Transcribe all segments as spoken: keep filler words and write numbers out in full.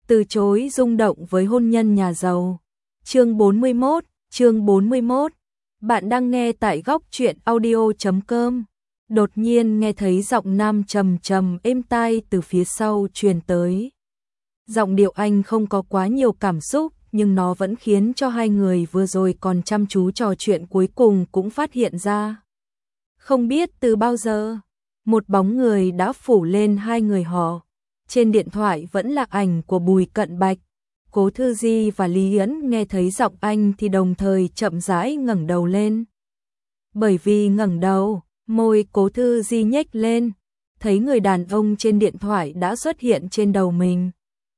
từ chối rung động với hôn nhân nhà giàu. Chương bốn mươi mốt, chương bốn mươi mốt. Bạn đang nghe tại góc truyện audio chấm com. Đột nhiên nghe thấy giọng nam trầm trầm êm tai từ phía sau truyền tới. Giọng điệu anh không có quá nhiều cảm xúc, nhưng nó vẫn khiến cho hai người vừa rồi còn chăm chú trò chuyện cuối cùng cũng phát hiện ra. Không biết từ bao giờ, một bóng người đã phủ lên hai người họ. Trên điện thoại vẫn là ảnh của Bùi Cận Bạch. Cố Thư Di và Lý Yến nghe thấy giọng anh thì đồng thời chậm rãi ngẩng đầu lên. Bởi vì ngẩng đầu, môi Cố Thư Di nhếch lên, thấy người đàn ông trên điện thoại đã xuất hiện trên đầu mình.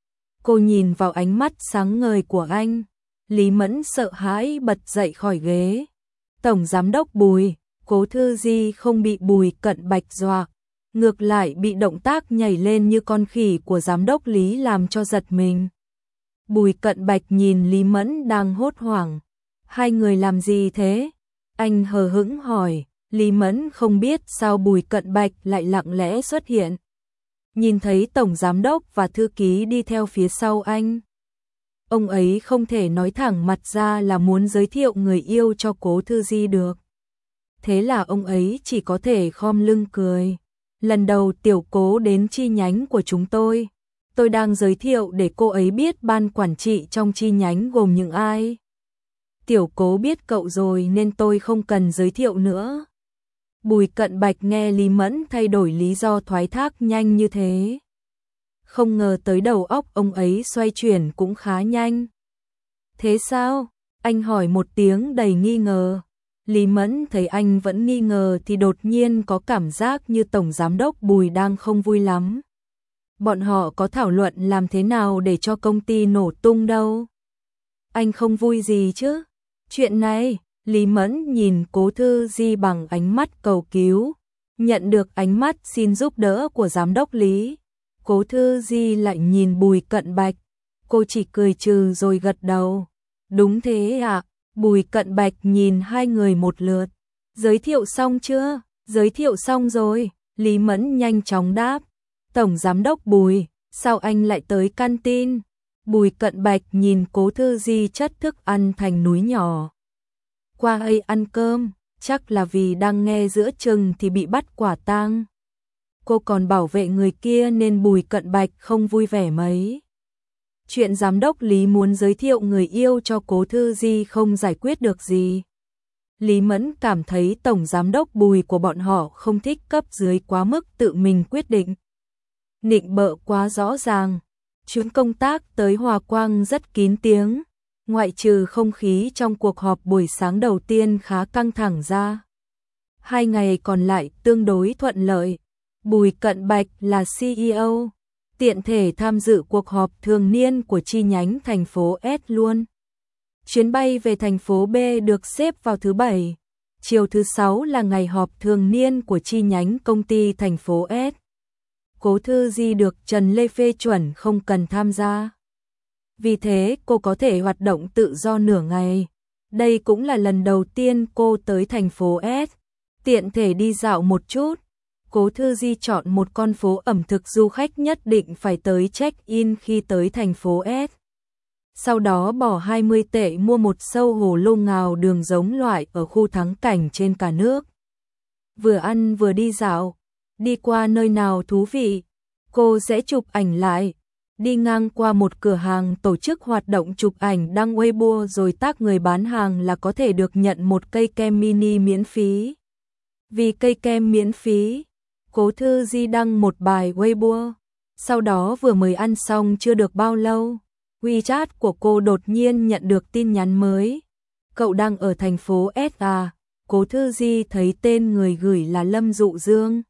Cô nhìn vào ánh mắt sáng ngời của anh, Lý Mẫn sợ hãi bật dậy khỏi ghế. Tổng giám đốc Bùi, Cố Thư Di không bị Bùi Cận Bạch dọa, ngược lại bị động tác nhảy lên như con khỉ của giám đốc Lý làm cho giật mình. Bùi Cận Bạch nhìn Lý Mẫn đang hốt hoảng. Hai người làm gì thế? Anh hờ hững hỏi. Lý Mẫn không biết sao Bùi Cận Bạch lại lặng lẽ xuất hiện. Nhìn thấy tổng giám đốc và thư ký đi theo phía sau anh. Ông ấy không thể nói thẳng mặt ra là muốn giới thiệu người yêu cho Cố Thư Di được. Thế là ông ấy chỉ có thể khom lưng cười. Lần đầu tiểu Cố đến chi nhánh của chúng tôi. Tôi đang giới thiệu để cô ấy biết ban quản trị trong chi nhánh gồm những ai. Tiểu Cố biết cậu rồi nên tôi không cần giới thiệu nữa. Bùi Cận Bạch nghe Lý Mẫn thay đổi lý do thoái thác nhanh như thế. Không ngờ tới đầu óc ông ấy xoay chuyển cũng khá nhanh. Thế sao? Anh hỏi một tiếng đầy nghi ngờ. Lý Mẫn thấy anh vẫn nghi ngờ thì đột nhiên có cảm giác như tổng giám đốc Bùi đang không vui lắm. Bọn họ có thảo luận làm thế nào để cho công ty nổ tung đâu. Anh không vui gì chứ? Chuyện này, Lý Mẫn nhìn Cố Thư Di bằng ánh mắt cầu cứu. Nhận được ánh mắt xin giúp đỡ của giám đốc Lý. Cố Thư Di lại nhìn Bùi Cận Bạch. Cô chỉ cười trừ rồi gật đầu. Đúng thế ạ. À? Bùi Cận Bạch nhìn hai người một lượt. Giới thiệu xong chưa? Giới thiệu xong rồi. Lý Mẫn nhanh chóng đáp. Tổng giám đốc Bùi, sao anh lại tới canteen? Bùi Cận Bạch nhìn Cố Thư Di chất thức ăn thành núi nhỏ. Qua đây ăn cơm, chắc là vì đang nghe giữa chừng thì bị bắt quả tang. Cô còn bảo vệ người kia nên Bùi Cận Bạch không vui vẻ mấy. Chuyện giám đốc Lý muốn giới thiệu người yêu cho Cố Thư Di không giải quyết được gì. Lý Mẫn cảm thấy tổng giám đốc Bùi của bọn họ không thích cấp dưới quá mức tự mình quyết định. Nịnh bợ quá rõ ràng. Chuyến công tác tới Hòa Quang rất kín tiếng. Ngoại trừ không khí trong cuộc họp buổi sáng đầu tiên khá căng thẳng ra. Hai ngày còn lại tương đối thuận lợi. Bùi Cận Bạch là xê e ô, tiện thể tham dự cuộc họp thường niên của chi nhánh thành phố S luôn. Chuyến bay về thành phố B được xếp vào thứ bảy. Chiều thứ sáu là ngày họp thường niên của chi nhánh công ty thành phố S. Cố Thư Di được Trần Lê phê chuẩn không cần tham gia. Vì thế cô có thể hoạt động tự do nửa ngày. Đây cũng là lần đầu tiên cô tới thành phố S. Tiện thể đi dạo một chút. Cố Thư Di chọn một con phố ẩm thực du khách nhất định phải tới check-in khi tới thành phố S. Sau đó bỏ hai mươi tệ mua một sâu hồ lô ngào đường giống loại ở khu thắng cảnh trên cả nước. Vừa ăn vừa đi dạo. Đi qua nơi nào thú vị, cô sẽ chụp ảnh lại. Đi ngang qua một cửa hàng tổ chức hoạt động chụp ảnh đăng Weibo rồi tag người bán hàng là có thể được nhận một cây kem mini miễn phí. Vì cây kem miễn phí, Cố Thư Di đăng một bài Weibo. Sau đó vừa mới ăn xong chưa được bao lâu, WeChat của cô đột nhiên nhận được tin nhắn mới. Cậu đang ở thành phố S à? Cố Thư Di thấy tên người gửi là Lâm Dụ Dương.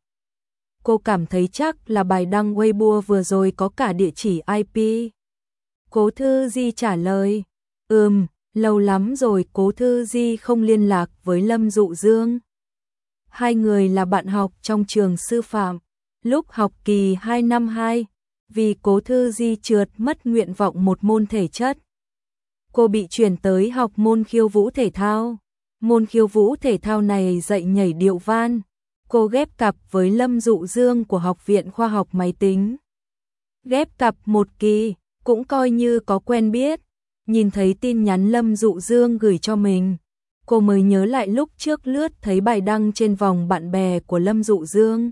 Cô cảm thấy chắc là bài đăng Weibo vừa rồi có cả địa chỉ i pê. Cố Thư Di trả lời, ừm, lâu lắm rồi Cố Thư Di không liên lạc với Lâm Dụ Dương. Hai người là bạn học trong trường sư phạm, lúc học kỳ hai năm hai, vì Cố Thư Di trượt mất nguyện vọng một môn thể chất. Cô bị chuyển tới học môn khiêu vũ thể thao. Môn khiêu vũ thể thao này dạy nhảy điệu van. Cô ghép cặp với Lâm Dụ Dương của Học viện Khoa học Máy tính. Ghép cặp một kỳ, cũng coi như có quen biết. Nhìn thấy tin nhắn Lâm Dụ Dương gửi cho mình, cô mới nhớ lại lúc trước lướt thấy bài đăng trên vòng bạn bè của Lâm Dụ Dương.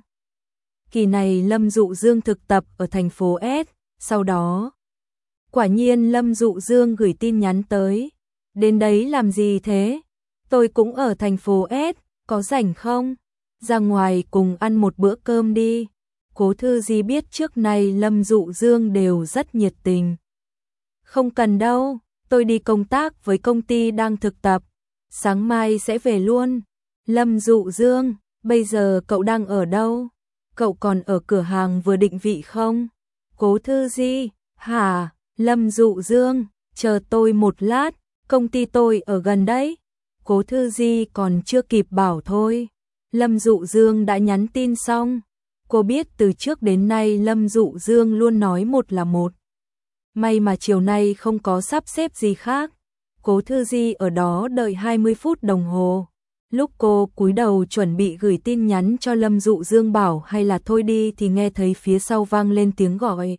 Kỳ này Lâm Dụ Dương thực tập ở thành phố S, sau đó quả nhiên Lâm Dụ Dương gửi tin nhắn tới. Đến đấy làm gì thế? Tôi cũng ở thành phố S, có rảnh không? Ra ngoài cùng ăn một bữa cơm đi. Cố Thư Di biết trước nay Lâm Dụ Dương đều rất nhiệt tình. Không cần đâu, tôi đi công tác với công ty đang thực tập. Sáng mai sẽ về luôn. Lâm Dụ Dương, bây giờ cậu đang ở đâu? Cậu còn ở cửa hàng vừa định vị không? Cố Thư Di, hả? Lâm Dụ Dương, chờ tôi một lát, công ty tôi ở gần đấy. Cố Thư Di còn chưa kịp bảo thôi. Lâm Dụ Dương đã nhắn tin xong. Cô biết từ trước đến nay Lâm Dụ Dương luôn nói một là một. May mà chiều nay không có sắp xếp gì khác. Cố Thư Di ở đó đợi hai mươi phút đồng hồ. Lúc cô cúi đầu chuẩn bị gửi tin nhắn cho Lâm Dụ Dương bảo hay là thôi đi thì nghe thấy phía sau vang lên tiếng gọi.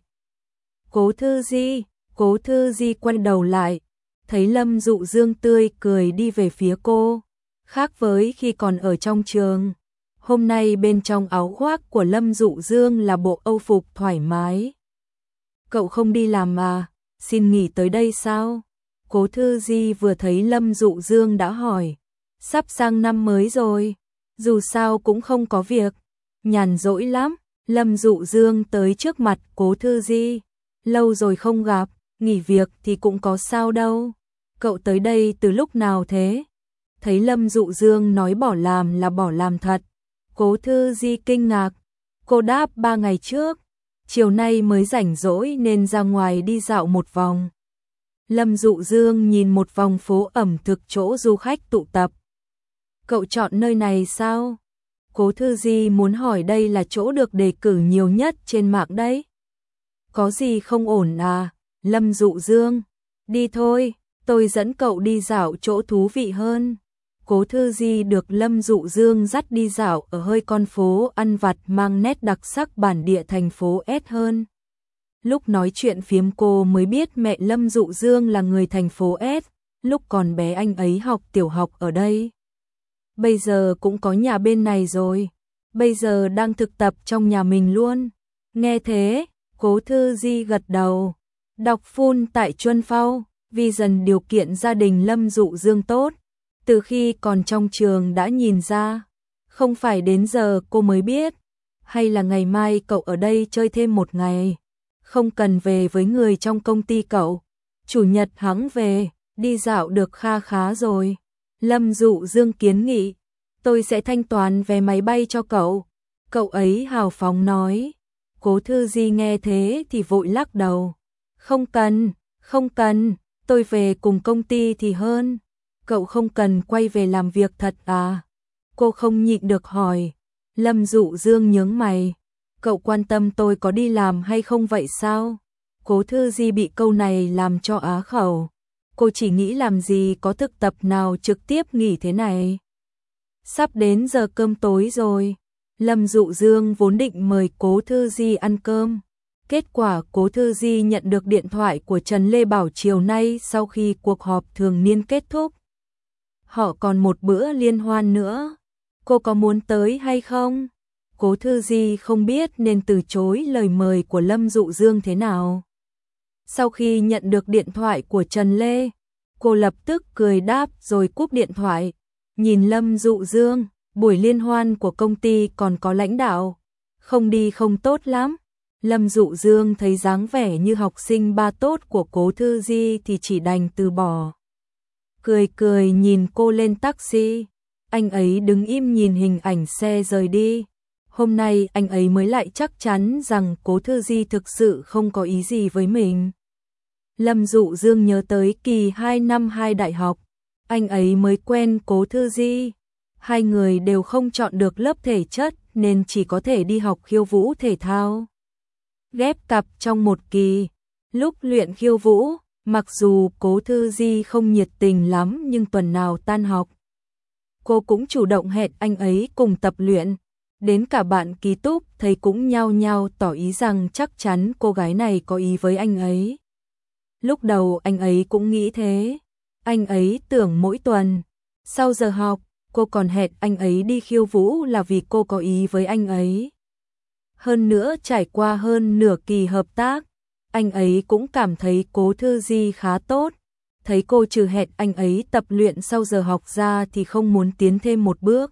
Cố Thư Di, Cố Thư Di quay đầu lại, thấy Lâm Dụ Dương tươi cười đi về phía cô. Khác với khi còn ở trong trường, hôm nay bên trong áo khoác của Lâm Dụ Dương là bộ âu phục thoải mái. Cậu không đi làm mà, xin nghỉ tới đây sao? Cố Thư Di vừa thấy Lâm Dụ Dương đã hỏi. Sắp sang năm mới rồi, dù sao cũng không có việc, nhàn rỗi lắm. Lâm Dụ Dương tới trước mặt Cố Thư Di. Lâu rồi không gặp, nghỉ việc thì cũng có sao đâu. Cậu tới đây từ lúc nào thế? Thấy Lâm Dụ Dương nói bỏ làm là bỏ làm thật. Cố Thư Di kinh ngạc. Cô đáp ba ngày trước, chiều nay mới rảnh rỗi nên ra ngoài đi dạo một vòng. Lâm Dụ Dương nhìn một vòng phố ẩm thực chỗ du khách tụ tập. Cậu chọn nơi này sao? Cố Thư Di muốn hỏi đây là chỗ được đề cử nhiều nhất trên mạng đấy. Có gì không ổn à? Lâm Dụ Dương, đi thôi, tôi dẫn cậu đi dạo chỗ thú vị hơn. Cố Thư Di được Lâm Dụ Dương dắt đi dạo ở hơi con phố ăn vặt mang nét đặc sắc bản địa thành phố S hơn. Lúc nói chuyện phiếm cô mới biết mẹ Lâm Dụ Dương là người thành phố S, lúc còn bé anh ấy học tiểu học ở đây. Bây giờ cũng có nhà bên này rồi, bây giờ đang thực tập trong nhà mình luôn. Nghe thế, Cố Thư Di gật đầu. Đọc full tại Chuân Phao, vì dần điều kiện gia đình Lâm Dụ Dương tốt, từ khi còn trong trường đã nhìn ra. Không phải đến giờ cô mới biết, hay là ngày mai cậu ở đây chơi thêm một ngày, không cần về với người trong công ty cậu. Chủ nhật hẵng về, đi dạo được kha khá rồi. Lâm Dụ Dương kiến nghị, tôi sẽ thanh toán vé máy bay cho cậu. Cậu ấy hào phóng nói. Cố Thư Di nghe thế thì vội lắc đầu. Không cần, không cần, tôi về cùng công ty thì hơn. Cậu không cần quay về làm việc thật à? Cô không nhịn được hỏi. Lâm Dụ Dương nhướng mày. Cậu quan tâm tôi có đi làm hay không vậy sao? Cố Thư Di bị câu này làm cho á khẩu. Cô chỉ nghĩ làm gì có thực tập nào trực tiếp nghỉ thế này. Sắp đến giờ cơm tối rồi. Lâm Dụ Dương vốn định mời Cố Thư Di ăn cơm. Kết quả Cố Thư Di nhận được điện thoại của Trần Lê Bảo chiều nay sau khi cuộc họp thường niên kết thúc. Họ còn một bữa liên hoan nữa. Cô có muốn tới hay không? Cố Thư Di không biết nên từ chối lời mời của Lâm Dụ Dương thế nào. Sau khi nhận được điện thoại của Trần Lê, cô lập tức cười đáp rồi cúp điện thoại. Nhìn Lâm Dụ Dương, buổi liên hoan của công ty còn có lãnh đạo, không đi không tốt lắm. Lâm Dụ Dương thấy dáng vẻ như học sinh ba tốt của Cố Thư Di thì chỉ đành từ bỏ. Cười cười nhìn cô lên taxi, anh ấy đứng im nhìn hình ảnh xe rời đi. Hôm nay anh ấy mới lại chắc chắn rằng Cố Thư Di thực sự không có ý gì với mình. Lâm Dụ Dương nhớ tới kỳ hai năm hai đại học, anh ấy mới quen Cố Thư Di. Hai người đều không chọn được lớp thể chất nên chỉ có thể đi học khiêu vũ thể thao. Ghép cặp trong một kỳ, lúc luyện khiêu vũ, mặc dù Cố Thư Di không nhiệt tình lắm nhưng tuần nào tan học, cô cũng chủ động hẹn anh ấy cùng tập luyện. Đến cả bạn ký túc thấy cũng nhao nhao tỏ ý rằng chắc chắn cô gái này có ý với anh ấy. Lúc đầu anh ấy cũng nghĩ thế. Anh ấy tưởng mỗi tuần, sau giờ học, cô còn hẹn anh ấy đi khiêu vũ là vì cô có ý với anh ấy. Hơn nữa trải qua hơn nửa kỳ hợp tác, anh ấy cũng cảm thấy Cố Thư Di khá tốt. Thấy cô trừ hẹn anh ấy tập luyện sau giờ học ra thì không muốn tiến thêm một bước.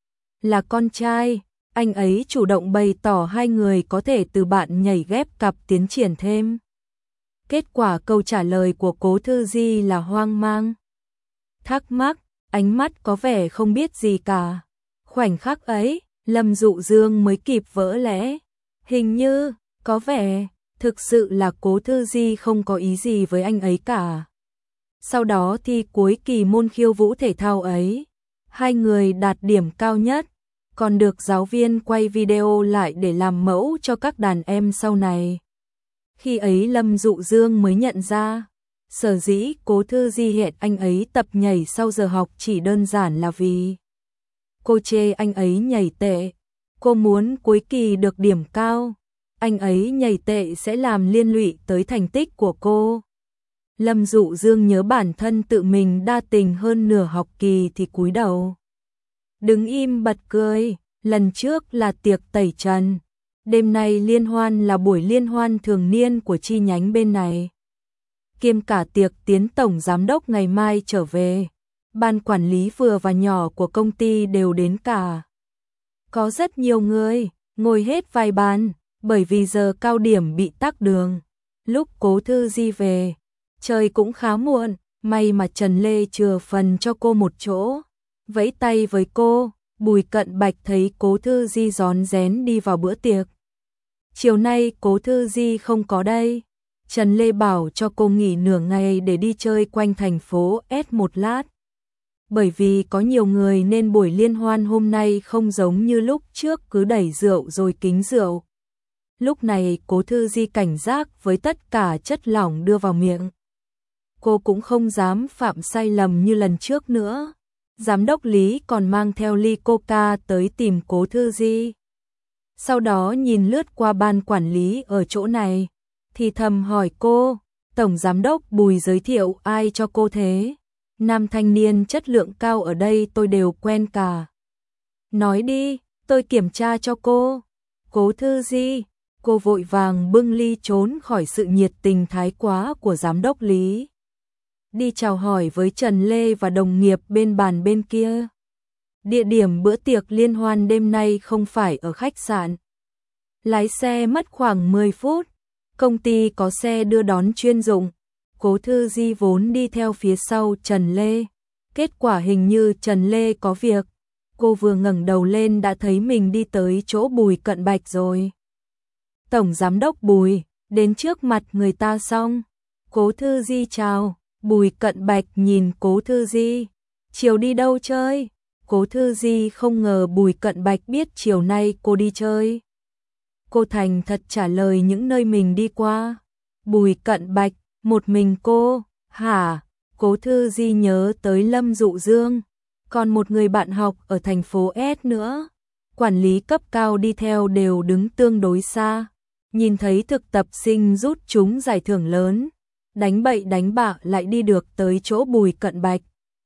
Là con trai, anh ấy chủ động bày tỏ hai người có thể từ bạn nhảy ghép cặp tiến triển thêm. Kết quả câu trả lời của Cố Thư Di là hoang mang, thắc mắc, ánh mắt có vẻ không biết gì cả. Khoảnh khắc ấy, Lâm Dụ Dương mới kịp vỡ lẽ. Hình như, có vẻ, thực sự là Cố Thư Di không có ý gì với anh ấy cả. Sau đó thi cuối kỳ môn khiêu vũ thể thao ấy, hai người đạt điểm cao nhất, còn được giáo viên quay video lại để làm mẫu cho các đàn em sau này. Khi ấy Lâm Dụ Dương mới nhận ra, sở dĩ Cố Thư Di hẹn anh ấy tập nhảy sau giờ học chỉ đơn giản là vì cô chê anh ấy nhảy tệ. Cô muốn cuối kỳ được điểm cao, anh ấy nhảy tệ sẽ làm liên lụy tới thành tích của cô. Lâm Dụ Dương nhớ bản thân tự mình đa tình hơn nửa học kỳ thì cúi đầu. Đứng im bật cười, lần trước là tiệc tẩy trần. Đêm nay liên hoan là buổi liên hoan thường niên của chi nhánh bên này. Kiêm cả tiệc tiến tổng giám đốc ngày mai trở về. Ban quản lý vừa và nhỏ của công ty đều đến cả. Có rất nhiều người, ngồi hết vài bàn, bởi vì giờ cao điểm bị tắc đường. Lúc Cố Thư Di về, trời cũng khá muộn, may mà Trần Lê chừa phần cho cô một chỗ. Vẫy tay với cô, Bùi Cận Bạch thấy Cố Thư Di rón rén đi vào bữa tiệc. Chiều nay Cố Thư Di không có đây. Trần Lê bảo cho cô nghỉ nửa ngày để đi chơi quanh thành phố S một lát. Bởi vì có nhiều người nên buổi liên hoan hôm nay không giống như lúc trước cứ đẩy rượu rồi kính rượu. Lúc này Cố Thư Di cảnh giác với tất cả chất lỏng đưa vào miệng. Cô cũng không dám phạm sai lầm như lần trước nữa. Giám đốc Lý còn mang theo ly coca tới tìm Cố Thư Di. Sau đó nhìn lướt qua ban quản lý ở chỗ này, thì thầm hỏi cô, tổng giám đốc Bùi giới thiệu ai cho cô thế? Nam thanh niên chất lượng cao ở đây tôi đều quen cả. Nói đi, tôi kiểm tra cho cô. Cố Thư Di, cô vội vàng bưng ly trốn khỏi sự nhiệt tình thái quá của giám đốc Lý. Đi chào hỏi với Trần Lê và đồng nghiệp bên bàn bên kia. Địa điểm bữa tiệc liên hoan đêm nay không phải ở khách sạn. Lái xe mất khoảng mười phút, công ty có xe đưa đón chuyên dụng. Cố Thư Di vốn đi theo phía sau Trần Lê. Kết quả hình như Trần Lê có việc. Cô vừa ngẩng đầu lên đã thấy mình đi tới chỗ Bùi Cận Bạch rồi. Tổng giám đốc Bùi, đến trước mặt người ta xong. Cố Thư Di chào. Bùi Cận Bạch nhìn Cố Thư Di. Chiều đi đâu chơi? Cố Thư Di không ngờ Bùi Cận Bạch biết chiều nay cô đi chơi. Cô thành thật trả lời những nơi mình đi qua. Bùi Cận Bạch, một mình cô, hả? Cố Thư Di nhớ tới Lâm Dụ Dương, còn một người bạn học ở thành phố S nữa. Quản lý cấp cao đi theo đều đứng tương đối xa. Nhìn thấy thực tập sinh rút chúng giải thưởng lớn, đánh bậy đánh bạ lại đi được tới chỗ Bùi Cận Bạch.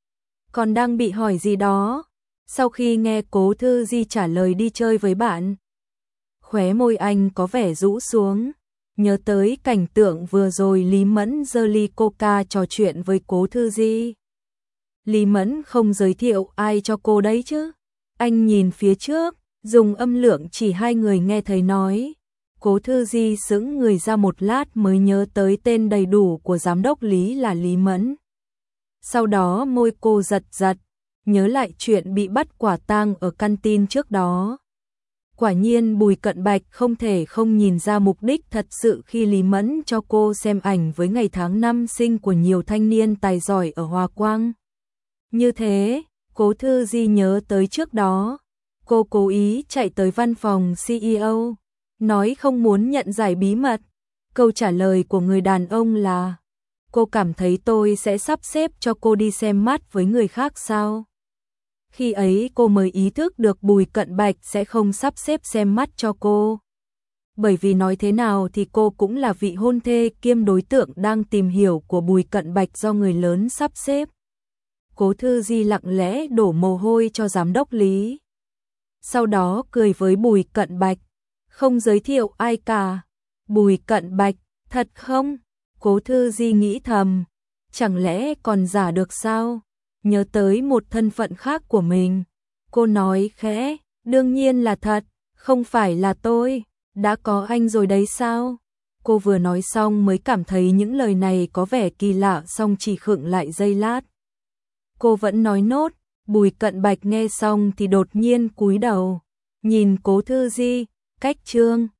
Còn đang bị hỏi gì đó, sau khi nghe Cố Thư Di trả lời đi chơi với bạn, khóe môi anh có vẻ rũ xuống, nhớ tới cảnh tượng vừa rồi Lý Mẫn giơ ly coca trò chuyện với Cố Thư Di. Lý Mẫn không giới thiệu ai cho cô đấy chứ? Anh nhìn phía trước, dùng âm lượng chỉ hai người nghe thấy nói. Cố Thư Di sững người ra một lát mới nhớ tới tên đầy đủ của giám đốc Lý là Lý Mẫn. Sau đó môi cô giật giật, nhớ lại chuyện bị bắt quả tang ở canteen trước đó. Quả nhiên Bùi Cận Bạch không thể không nhìn ra mục đích thật sự khi Lý Mẫn cho cô xem ảnh với ngày tháng năm sinh của nhiều thanh niên tài giỏi ở Hòa Quang. Như thế, Cố Thư Di nhớ tới trước đó, cô cố ý chạy tới văn phòng xê e ô, nói không muốn nhận giải bí mật. Câu trả lời của người đàn ông là, cô cảm thấy tôi sẽ sắp xếp cho cô đi xem mắt với người khác sao? Khi ấy cô mới ý thức được Bùi Cận Bạch sẽ không sắp xếp xem mắt cho cô. bởi vì nói thế nào thì cô cũng là vị hôn thê kiêm đối tượng đang tìm hiểu của Bùi Cận Bạch do người lớn sắp xếp. Cố Thư Di lặng lẽ đổ mồ hôi cho giám đốc Lý. Sau đó cười với Bùi Cận Bạch, không giới thiệu ai cả. Bùi Cận Bạch, thật không? Cố Thư Di nghĩ thầm, chẳng lẽ còn giả được sao? Nhớ tới một thân phận khác của mình. Cô nói khẽ, đương nhiên là thật, không phải là tôi, đã có anh rồi đấy sao? Cô vừa nói xong mới cảm thấy những lời này có vẻ kỳ lạ, xong chỉ khựng lại giây lát. Cô vẫn nói nốt. Bùi Cận Bạch nghe xong thì đột nhiên cúi đầu, nhìn Cố Thư Di, cách Trương